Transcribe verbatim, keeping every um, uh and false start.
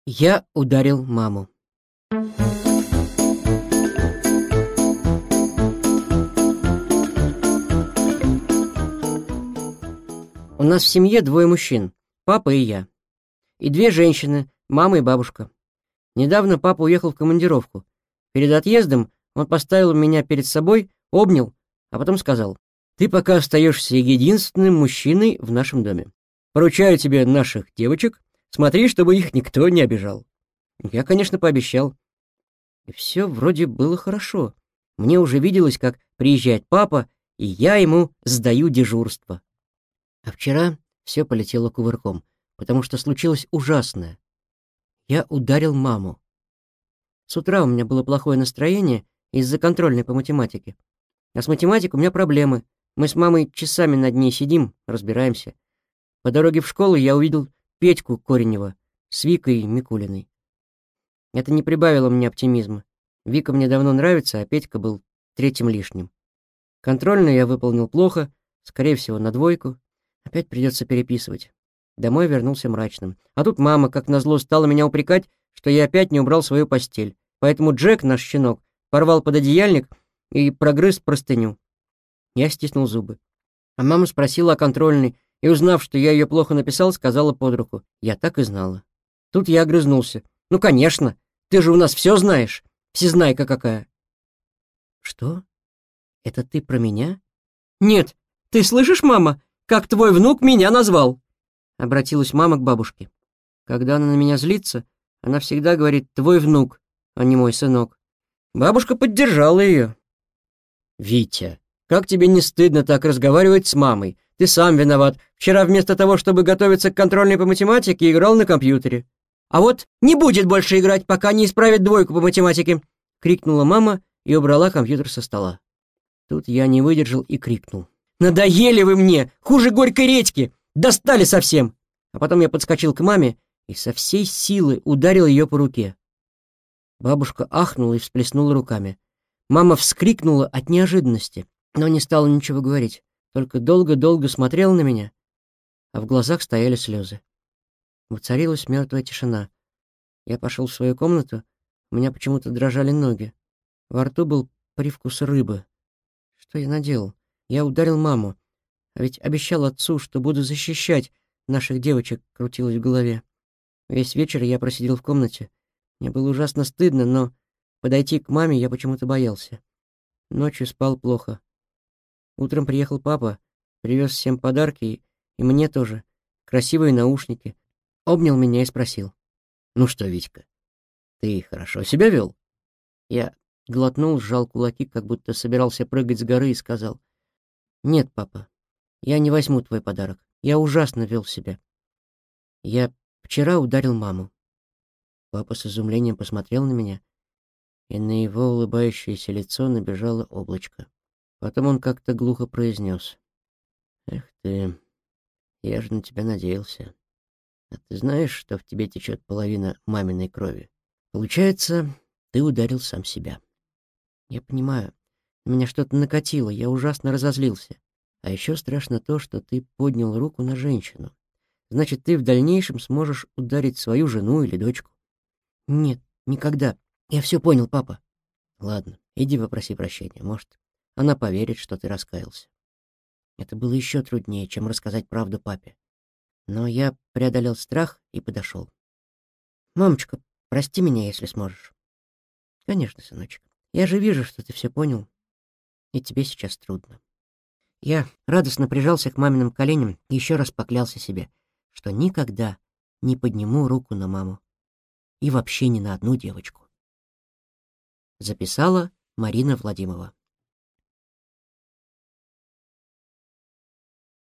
Я ударил маму. У нас в семье двое мужчин, папа и я. И две женщины, мама и бабушка. Недавно папа уехал в командировку. Перед отъездом он поставил меня перед собой, обнял, а потом сказал: «Ты пока остаешься единственным мужчиной в нашем доме. Поручаю тебе наших девочек, смотри, чтобы их никто не обижал». Я, конечно, пообещал. И все вроде было хорошо. Мне уже виделось, как приезжает папа, и я ему сдаю дежурство. А вчера все полетело кувырком, потому что случилось ужасное. Я ударил маму. С утра у меня было плохое настроение из-за контрольной по математике. А с математикой у меня проблемы. Мы с мамой часами над ней сидим, разбираемся. По дороге в школу я увидел Петьку Коренева с Викой Микулиной. Это не прибавило мне оптимизма. Вика мне давно нравится, а Петька был третьим лишним. Контрольную я выполнил плохо, скорее всего, на двойку. Опять придется переписывать. Домой вернулся мрачным. А тут мама, как назло, стала меня упрекать, что я опять не убрал свою постель. Поэтому Джек, наш щенок, порвал пододеяльник и прогрыз простыню. Я стиснул зубы. А мама спросила о контрольной, и, узнав, что я ее плохо написал, сказала под руку: «Я так и знала». Тут я огрызнулся. «Ну, конечно, ты же у нас все знаешь. Всезнайка какая». «Что? Это ты про меня?» «Нет, ты слышишь, мама, как твой внук меня назвал?» Обратилась мама к бабушке. Когда она на меня злится, она всегда говорит «твой внук», а не «мой сынок». Бабушка поддержала ее. «Витя, как тебе не стыдно так разговаривать с мамой? Ты сам виноват. Вчера вместо того, чтобы готовиться к контрольной по математике, играл на компьютере». «А вот не будет больше играть, пока не исправит двойку по математике!» — крикнула мама и убрала компьютер со стола. Тут я не выдержал и крикнул: «Надоели вы мне! Хуже горькой редьки! Достали совсем!» А потом я подскочил к маме и со всей силы ударил ее по руке. Бабушка ахнула и всплеснула руками. Мама вскрикнула от неожиданности, но не стала ничего говорить, только долго-долго смотрела на меня, а в глазах стояли слезы. Воцарилась мертвая тишина. Я пошел в свою комнату, у меня почему-то дрожали ноги. Во рту был привкус рыбы. Что я наделал? Я ударил маму, а ведь обещал отцу, что буду защищать наших девочек, крутилось в голове. Весь вечер я просидел в комнате. Мне было ужасно стыдно, но подойти к маме я почему-то боялся. Ночью спал плохо. Утром приехал папа, привез всем подарки, и мне тоже, красивые наушники. Обнял меня и спросил: «Ну что, Витька, ты хорошо себя вел?» Я глотнул, сжал кулаки, как будто собирался прыгать с горы, и сказал: «Нет, папа, я не возьму твой подарок. Я ужасно вел себя. Я вчера ударил маму». Папа с изумлением посмотрел на меня, и на его улыбающееся лицо набежало облачко. Потом он как-то глухо произнес: «Эх ты, я же на тебя надеялся. А ты знаешь, что в тебе течет половина маминой крови? Получается, ты ударил сам себя». Я понимаю, на меня что-то накатило, я ужасно разозлился. А еще страшно то, что ты поднял руку на женщину. Значит, ты в дальнейшем сможешь ударить свою жену или дочку. Нет, никогда. Я все понял, папа. Ладно, иди попроси прощения, может, она поверит, что ты раскаялся. Это было еще труднее, чем рассказать правду папе. Но я преодолел страх и подошел. «Мамочка, прости меня, если сможешь». «Конечно, сыночек. Я же вижу, что ты все понял, и тебе сейчас трудно». Я радостно прижался к маминым коленям и еще раз поклялся себе, что никогда не подниму руку на маму и вообще ни на одну девочку. Записала Марина Владимирова.